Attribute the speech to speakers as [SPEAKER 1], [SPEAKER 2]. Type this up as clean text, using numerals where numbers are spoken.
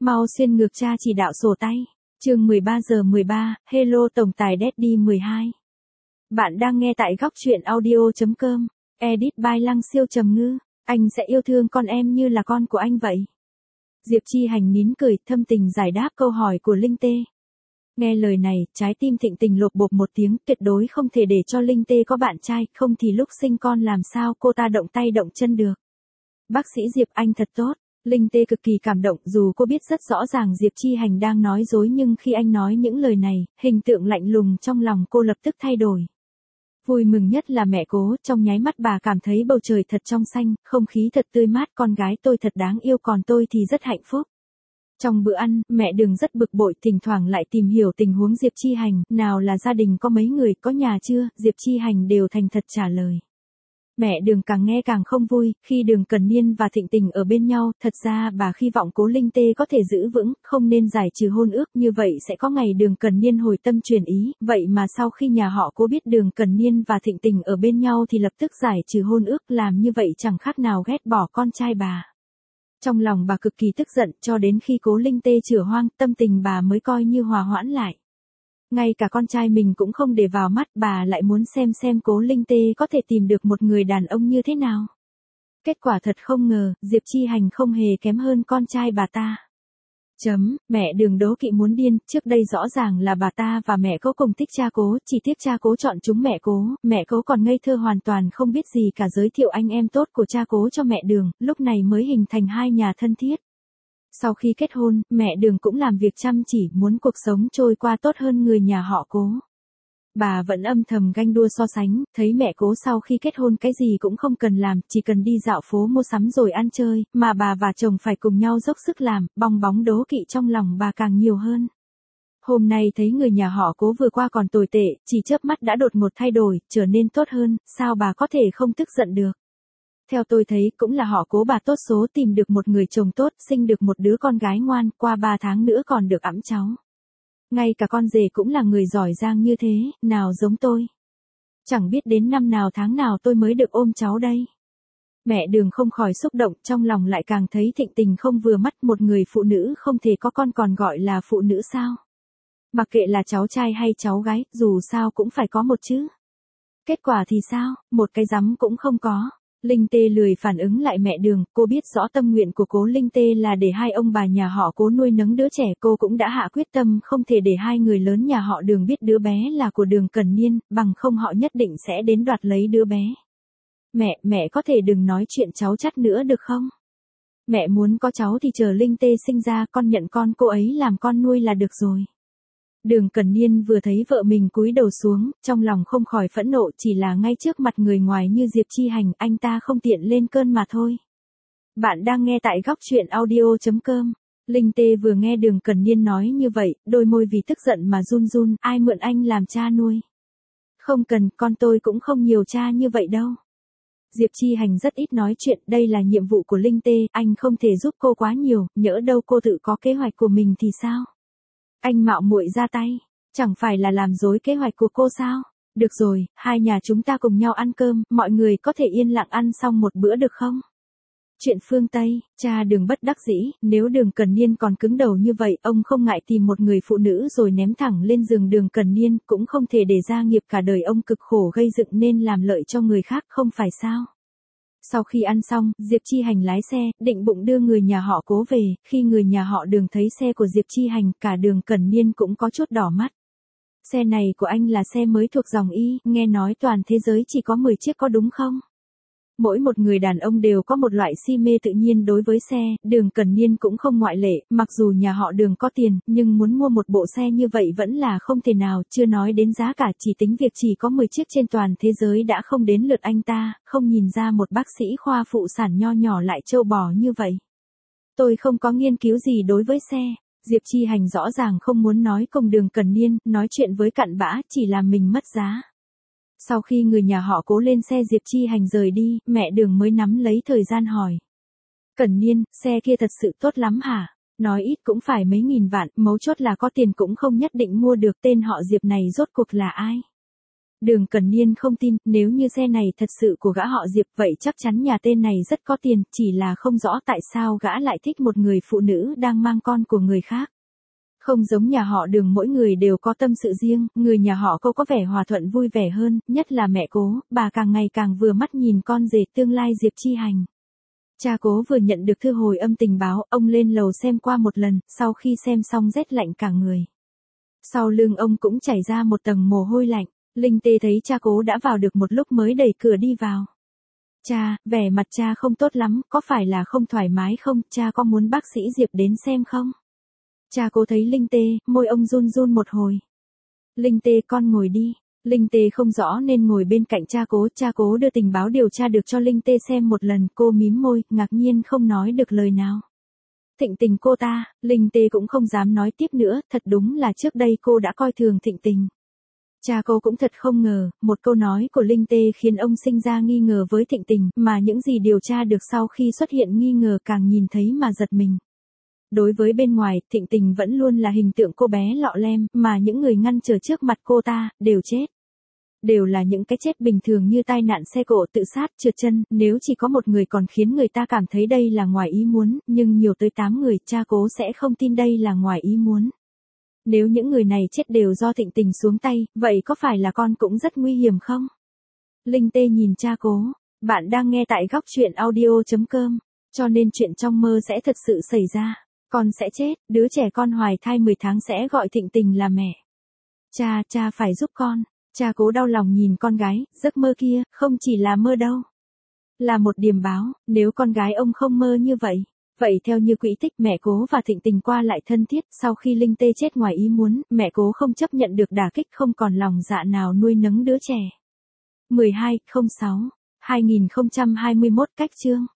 [SPEAKER 1] Mau xuyên ngược cha chỉ đạo sổ tay. Chương 13:13, Hello tổng tài Daddy 12. Bạn đang nghe tại góc truyện audio.com. Edit by Lăng Siêu Trầm Ngư. Anh sẽ yêu thương con em như là con của anh vậy. Diệp Chi Hành nín cười, thâm tình giải đáp câu hỏi của Linh Tê. Nghe lời này, trái tim Thịnh Tình lột bột một tiếng, tuyệt đối không thể để cho Linh Tê có bạn trai, không thì lúc sinh con làm sao cô ta động tay động chân được. Bác sĩ Diệp anh thật tốt. Linh Tê cực kỳ cảm động, dù cô biết rất rõ ràng Diệp Chi Hành đang nói dối, nhưng khi anh nói những lời này, hình tượng lạnh lùng trong lòng cô lập tức thay đổi. Vui mừng nhất là mẹ Cố, trong nháy mắt bà cảm thấy bầu trời thật trong xanh, không khí thật tươi mát, con gái tôi thật đáng yêu, còn tôi thì rất hạnh phúc. Trong bữa ăn, mẹ Đường rất bực bội, thỉnh thoảng lại tìm hiểu tình huống Diệp Chi Hành, nào là gia đình có mấy người, có nhà chưa, Diệp Chi Hành đều thành thật trả lời. Mẹ Đường càng nghe càng không vui, khi Đường Cần Niên và Thịnh Tình ở bên nhau, thật ra bà hy vọng Cố Linh Tê có thể giữ vững, không nên giải trừ hôn ước, như vậy sẽ có ngày Đường Cần Niên hồi tâm chuyển ý, vậy mà sau khi nhà họ Cố biết Đường Cần Niên và Thịnh Tình ở bên nhau thì lập tức giải trừ hôn ước, làm như vậy chẳng khác nào ghét bỏ con trai bà. Trong lòng bà cực kỳ tức giận, cho đến khi Cố Linh Tê chửa hoang, tâm tình bà mới coi như hòa hoãn lại. Ngay cả con trai mình cũng không để vào mắt, bà lại muốn xem Cố Linh Tê có thể tìm được một người đàn ông như thế nào. Kết quả thật không ngờ, Diệp Chi Hành không hề kém hơn con trai bà ta. Mẹ Đường đố kỵ muốn điên, trước đây rõ ràng là bà ta và mẹ Cố cùng thích cha Cố, chỉ tiếc cha Cố chọn chúng mẹ Cố còn ngây thơ hoàn toàn không biết gì cả, giới thiệu anh em tốt của cha Cố cho mẹ Đường, lúc này mới hình thành hai nhà thân thiết. Sau khi kết hôn, mẹ Đường cũng làm việc chăm chỉ, muốn cuộc sống trôi qua tốt hơn người nhà họ Cố. Bà vẫn âm thầm ganh đua so sánh, thấy mẹ Cố sau khi kết hôn cái gì cũng không cần làm, chỉ cần đi dạo phố mua sắm rồi ăn chơi, mà bà và chồng phải cùng nhau dốc sức làm, bong bóng đố kỵ trong lòng bà càng nhiều hơn. Hôm nay thấy người nhà họ Cố vừa qua còn tồi tệ, chỉ chớp mắt đã đột ngột thay đổi, trở nên tốt hơn, sao bà có thể không tức giận được. Theo tôi thấy cũng là họ Cố bà tốt số, tìm được một người chồng tốt, sinh được một đứa con gái ngoan, qua 3 tháng nữa còn được ẵm cháu. Ngay cả con rể cũng là người giỏi giang như thế, nào giống tôi. Chẳng biết đến năm nào tháng nào tôi mới được ôm cháu đây. Mẹ Đường không khỏi xúc động, trong lòng lại càng thấy Thịnh Tình không vừa mắt, một người phụ nữ không thể có con còn gọi là phụ nữ sao. Mặc kệ là cháu trai hay cháu gái, dù sao cũng phải có một chứ. Kết quả thì sao, một cái rắm cũng không có. Linh Tê lười phản ứng lại mẹ Đường, cô biết rõ tâm nguyện của Cố Linh Tê là để hai ông bà nhà họ Cố nuôi nấng đứa trẻ, cô cũng đã hạ quyết tâm không thể để hai người lớn nhà họ Đường biết đứa bé là của Đường Cần Niên, bằng không họ nhất định sẽ đến đoạt lấy đứa bé. Mẹ có thể đừng nói chuyện cháu chắt nữa được không? Mẹ muốn có cháu thì chờ Linh Tê sinh ra, con nhận con cô ấy làm con nuôi là được rồi. Đường Cần Niên vừa thấy vợ mình cúi đầu xuống, trong lòng không khỏi phẫn nộ, chỉ là ngay trước mặt người ngoài như Diệp Chi Hành, anh ta không tiện lên cơn mà thôi. Bạn đang nghe tại góc truyện audio.com. Linh Tê vừa nghe Đường Cần Niên nói như vậy, đôi môi vì tức giận mà run run, ai mượn anh làm cha nuôi? Không cần, con tôi cũng không nhiều cha như vậy đâu. Diệp Chi Hành rất ít nói chuyện, đây là nhiệm vụ của Linh Tê, anh không thể giúp cô quá nhiều, nhỡ đâu cô tự có kế hoạch của mình thì sao? Anh mạo muội ra tay, chẳng phải là làm rối kế hoạch của cô sao? Được rồi, hai nhà chúng ta cùng nhau ăn cơm, mọi người có thể yên lặng ăn xong một bữa được không? Chuyện phương Tây, cha Đường bất đắc dĩ, nếu Đường Cần Niên còn cứng đầu như vậy, ông không ngại tìm một người phụ nữ rồi ném thẳng lên giường Đường Cần Niên, cũng không thể để gia nghiệp cả đời ông cực khổ gây dựng nên làm lợi cho người khác, không phải sao? Sau khi ăn xong, Diệp Chi Hành lái xe, định bụng đưa người nhà họ Cố về, khi người nhà họ Đường thấy xe của Diệp Chi Hành, cả Đường Cần Niên cũng có chút đỏ mắt. Xe này của anh là xe mới thuộc dòng Y, nghe nói toàn thế giới chỉ có 10 chiếc có đúng không? Mỗi một người đàn ông đều có một loại si mê tự nhiên đối với xe, Đường Cần Niên cũng không ngoại lệ, mặc dù nhà họ Đường có tiền, nhưng muốn mua một bộ xe như vậy vẫn là không thể nào, chưa nói đến giá cả, chỉ tính việc chỉ có 10 chiếc trên toàn thế giới đã không đến lượt anh ta, không nhìn ra một bác sĩ khoa phụ sản nho nhỏ lại trâu bò như vậy. Tôi không có nghiên cứu gì đối với xe. Diệp Chi Hành rõ ràng không muốn nói cùng Đường Cần Niên, nói chuyện với cặn bã, chỉ làm mình mất giá. Sau khi người nhà họ Cố lên xe Diệp Chi Hành rời đi, mẹ Đường mới nắm lấy thời gian hỏi. Cần Niên, xe kia thật sự tốt lắm hả? Nói ít cũng phải mấy nghìn vạn, mấu chốt là có tiền cũng không nhất định mua được, tên họ Diệp này rốt cuộc là ai? Đường Cẩn Niên không tin, nếu như xe này thật sự của gã họ Diệp vậy chắc chắn nhà tên này rất có tiền, chỉ là không rõ tại sao gã lại thích một người phụ nữ đang mang con của người khác. Không giống nhà họ Đường mỗi người đều có tâm sự riêng, người nhà họ Cô có vẻ hòa thuận vui vẻ hơn, nhất là mẹ Cố, bà càng ngày càng vừa mắt nhìn con rể tương lai Diệp Chi Hành. Cha Cố vừa nhận được thư hồi âm tình báo, ông lên lầu xem qua một lần, sau khi xem xong rét lạnh cả người. Sau lưng ông cũng chảy ra một tầng mồ hôi lạnh. Linh Tê thấy cha Cố đã vào được một lúc mới đẩy cửa đi vào. Cha, vẻ mặt cha không tốt lắm, có phải là không thoải mái không, cha có muốn bác sĩ Diệp đến xem không? Cha Cố thấy Linh Tê, môi ông run run một hồi. Linh Tê con ngồi đi. Linh Tê không rõ nên ngồi bên cạnh cha Cố đưa tình báo điều tra được cho Linh Tê xem một lần, cô mím môi, ngạc nhiên không nói được lời nào. Thịnh Tình cô ta, Linh Tê cũng không dám nói tiếp nữa, thật đúng là trước đây cô đã coi thường Thịnh Tình. Cha Cố cũng thật không ngờ, một câu nói của Linh Tê khiến ông sinh ra nghi ngờ với Thịnh Tình, mà những gì điều tra được sau khi xuất hiện nghi ngờ càng nhìn thấy mà giật mình. Đối với bên ngoài, Thịnh Tình vẫn luôn là hình tượng cô bé lọ lem, mà những người ngăn trở trước mặt cô ta, đều chết. Đều là những cái chết bình thường như tai nạn xe cộ, tự sát, trượt chân, nếu chỉ có một người còn khiến người ta cảm thấy đây là ngoài ý muốn, nhưng nhiều tới 8 người, cha Cố sẽ không tin đây là ngoài ý muốn. Nếu những người này chết đều do Thịnh Tình xuống tay, vậy có phải là con cũng rất nguy hiểm không? Linh Tê nhìn cha Cố, bạn đang nghe tại góc truyện audio.com, cho nên chuyện trong mơ sẽ thật sự xảy ra. Con sẽ chết, đứa trẻ con hoài thai 10 tháng sẽ gọi Thịnh Tình là mẹ. Cha phải giúp con. Cha Cố đau lòng nhìn con gái, giấc mơ kia, không chỉ là mơ đâu. Là một điềm báo, nếu con gái ông không mơ như vậy. Vậy theo như quỹ tích mẹ Cố và Thịnh Tình qua lại thân thiết, sau khi Linh Tê chết ngoài ý muốn, mẹ Cố không chấp nhận được đả kích, không còn lòng dạ nào nuôi nấng đứa trẻ. 12/06/2021 cách chương